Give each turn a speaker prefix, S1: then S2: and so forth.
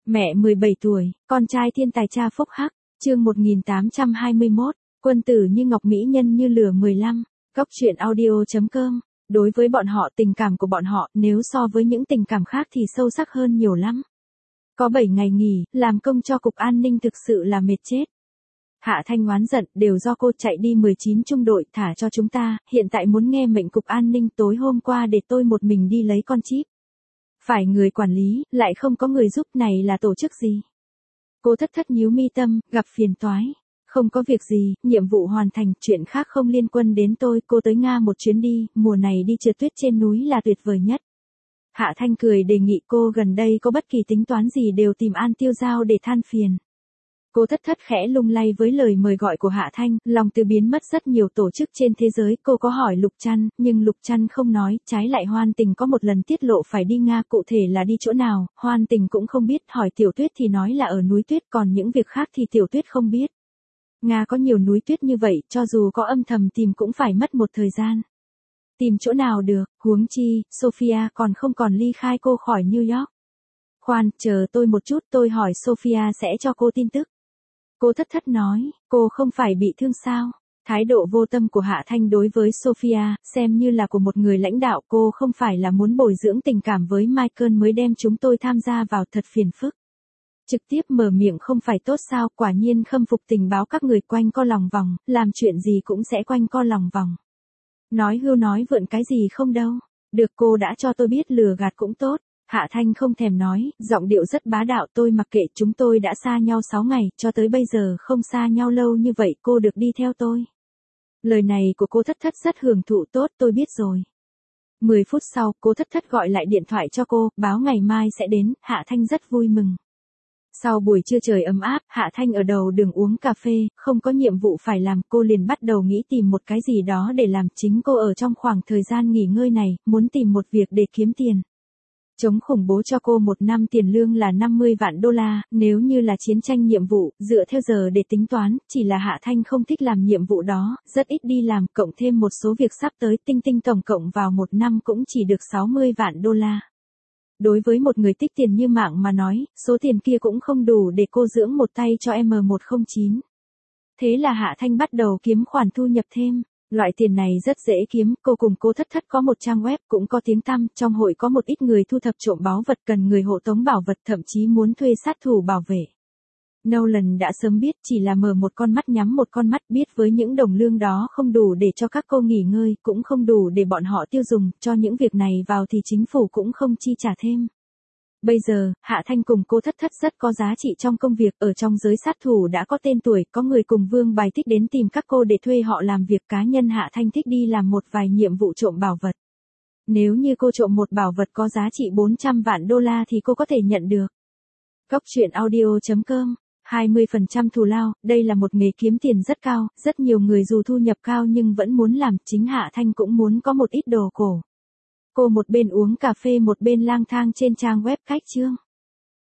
S1: Mẹ 17 tuổi, con trai thiên tài cha phúc hắc, chương 1821, quân tử như ngọc mỹ nhân như lửa 15, góc truyện audio.com. Đối với bọn họ tình cảm của bọn họ nếu so với những tình cảm khác thì sâu sắc hơn nhiều lắm. Có 7 ngày nghỉ, làm công cho cục an ninh thực sự là mệt chết. Hạ Thanh oán giận, đều do cô chạy đi 19 trung đội thả cho chúng ta, hiện tại muốn nghe mệnh cục an ninh tối hôm qua để tôi một mình đi lấy con chip. Phải người quản lý, lại không có người giúp, này là tổ chức gì? Cô thất thất nhíu mi tâm, gặp phiền toái. Không có việc gì, nhiệm vụ hoàn thành, chuyện khác không liên quan đến tôi, cô tới Nga một chuyến đi, mùa này đi trượt tuyết trên núi là tuyệt vời nhất. Hạ Thanh cười đề nghị cô gần đây có bất kỳ tính toán gì đều tìm An Tiêu Giao để than phiền. Cô thất thất khẽ lung lay với lời mời gọi của Hạ Thanh, lòng từ biến mất rất nhiều tổ chức trên thế giới, cô có hỏi Lục Trăn, nhưng Lục Trăn không nói, trái lại Hoan Tình có một lần tiết lộ phải đi Nga, cụ thể là đi chỗ nào, Hoan Tình cũng không biết, hỏi Tiểu Tuyết thì nói là ở núi tuyết, còn những việc khác thì Tiểu Tuyết không biết. Nga có nhiều núi tuyết như vậy, cho dù có âm thầm tìm cũng phải mất một thời gian. Tìm chỗ nào được, huống chi, Sophia còn ly khai cô khỏi New York. Khoan, chờ tôi một chút, tôi hỏi Sophia sẽ cho cô tin tức. Cô thất thất nói, cô không phải bị thương sao? Thái độ vô tâm của Hạ Thanh đối với Sophia, xem như là của một người lãnh đạo, cô không phải là muốn bồi dưỡng tình cảm với Michael mới đem chúng tôi tham gia vào, thật phiền phức. Trực tiếp mở miệng không phải tốt sao, quả nhiên khâm phục tình báo các người quanh co lòng vòng, làm chuyện gì cũng sẽ quanh co lòng vòng. Nói hưu nói vượn cái gì không đâu, được cô đã cho tôi biết lừa gạt cũng tốt. Hạ Thanh không thèm nói, giọng điệu rất bá đạo, tôi mặc kệ, chúng tôi đã xa nhau 6 ngày, cho tới bây giờ không xa nhau lâu như vậy, cô được đi theo tôi. Lời này của cô thất thất rất hưởng thụ, tốt, tôi biết rồi. 10 phút sau, cô thất thất gọi lại điện thoại cho cô, báo ngày mai sẽ đến, Hạ Thanh rất vui mừng. Sau buổi trưa trời ấm áp, Hạ Thanh ở đầu đường uống cà phê, không có nhiệm vụ phải làm, cô liền bắt đầu nghĩ tìm một cái gì đó để làm, chính cô ở trong khoảng thời gian nghỉ ngơi này, muốn tìm một việc để kiếm tiền. Chống khủng bố cho cô một năm tiền lương là 50 vạn đô la, nếu như là chiến tranh nhiệm vụ, dựa theo giờ để tính toán, chỉ là Hạ Thanh không thích làm nhiệm vụ đó, rất ít đi làm, cộng thêm một số việc sắp tới, tinh tổng cộng vào một năm cũng chỉ được 60 vạn đô la. Đối với một người tích tiền như Mạng mà nói, số tiền kia cũng không đủ để cô dưỡng một tay cho M109. Thế là Hạ Thanh bắt đầu kiếm khoản thu nhập thêm. Loại tiền này rất dễ kiếm, cô cùng cô thất thất có một trang web cũng có tiếng tăm, trong hội có một ít người thu thập trộm báu vật cần người hộ tống bảo vật, thậm chí muốn thuê sát thủ bảo vệ. Nolan đã sớm biết, chỉ là mở một con mắt nhắm một con mắt, biết với những đồng lương đó không đủ để cho các cô nghỉ ngơi, cũng không đủ để bọn họ tiêu dùng, cho những việc này vào thì chính phủ cũng không chi trả thêm. Bây giờ, Hạ Thanh cùng cô thất thất rất có giá trị trong công việc, ở trong giới sát thủ đã có tên tuổi, có người cùng vương bài thích đến tìm các cô để thuê họ làm việc, cá nhân Hạ Thanh thích đi làm một vài nhiệm vụ trộm bảo vật. Nếu như cô trộm một bảo vật có giá trị 400 vạn đô la thì cô có thể nhận được. Góc truyện audio.com, 20% thù lao, đây là một nghề kiếm tiền rất cao, rất nhiều người dù thu nhập cao nhưng vẫn muốn làm, chính Hạ Thanh cũng muốn có một ít đồ cổ. Cô một bên uống cà phê một bên lang thang trên trang web khách chương.